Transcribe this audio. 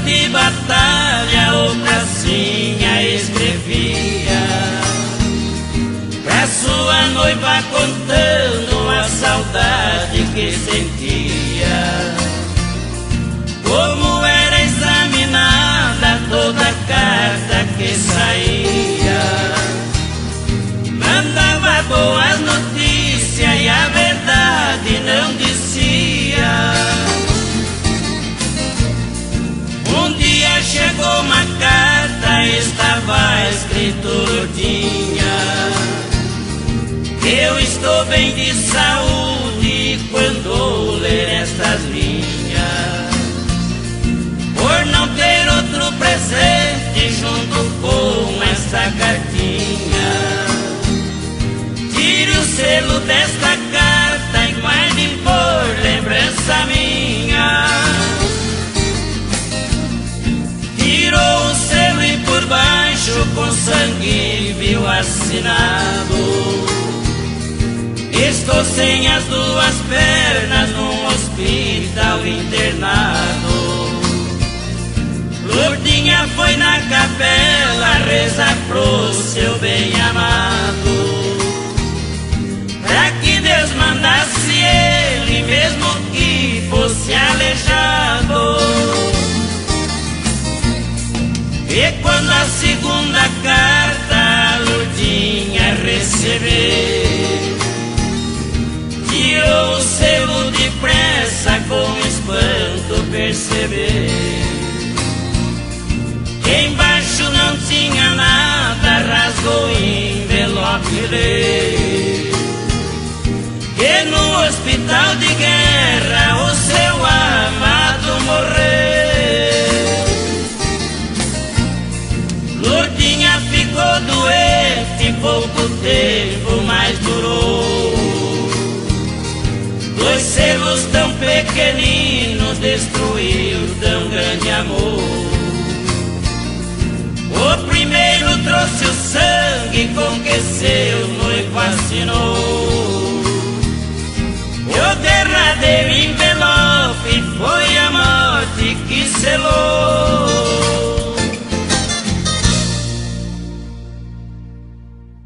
de batalha ou pracinha escrevia pra sua noiva, contando a saudade que sentia. Como era examinada toda carta que saía, mandava boas notícias e a verdade não dizia. Um dia chegou uma carta, estava escrito: Lourdinha, eu estou bem de saúde quando ler estas linhas, por não ter outro presente junto com esta cartinha. Tire o selo desta carta e guarde por lembrança minha. Tirou o selo e por baixo com sangue viu assinado: estou sem as duas pernas num hospital internado. Lourdinha foi na capela rezar pro seu bem-amado, pra que Deus mandasse ele, mesmo que fosse aleijado. E quando a segunda carta a Lourdinha recebeu, tirou o selo depressa, com espanto perceber. Embaixo não tinha nada, rasgou o envelope e leu que no hospital de guerra o seu amado morreu. Lourdinha ficou doente, pouco tempo mais durou. Dois selos tão pequeninos destruiu tão grande amor. O primeiro trouxe o sangue com que seu noivo assinou. O derradeiro envelope foi a morte que selou.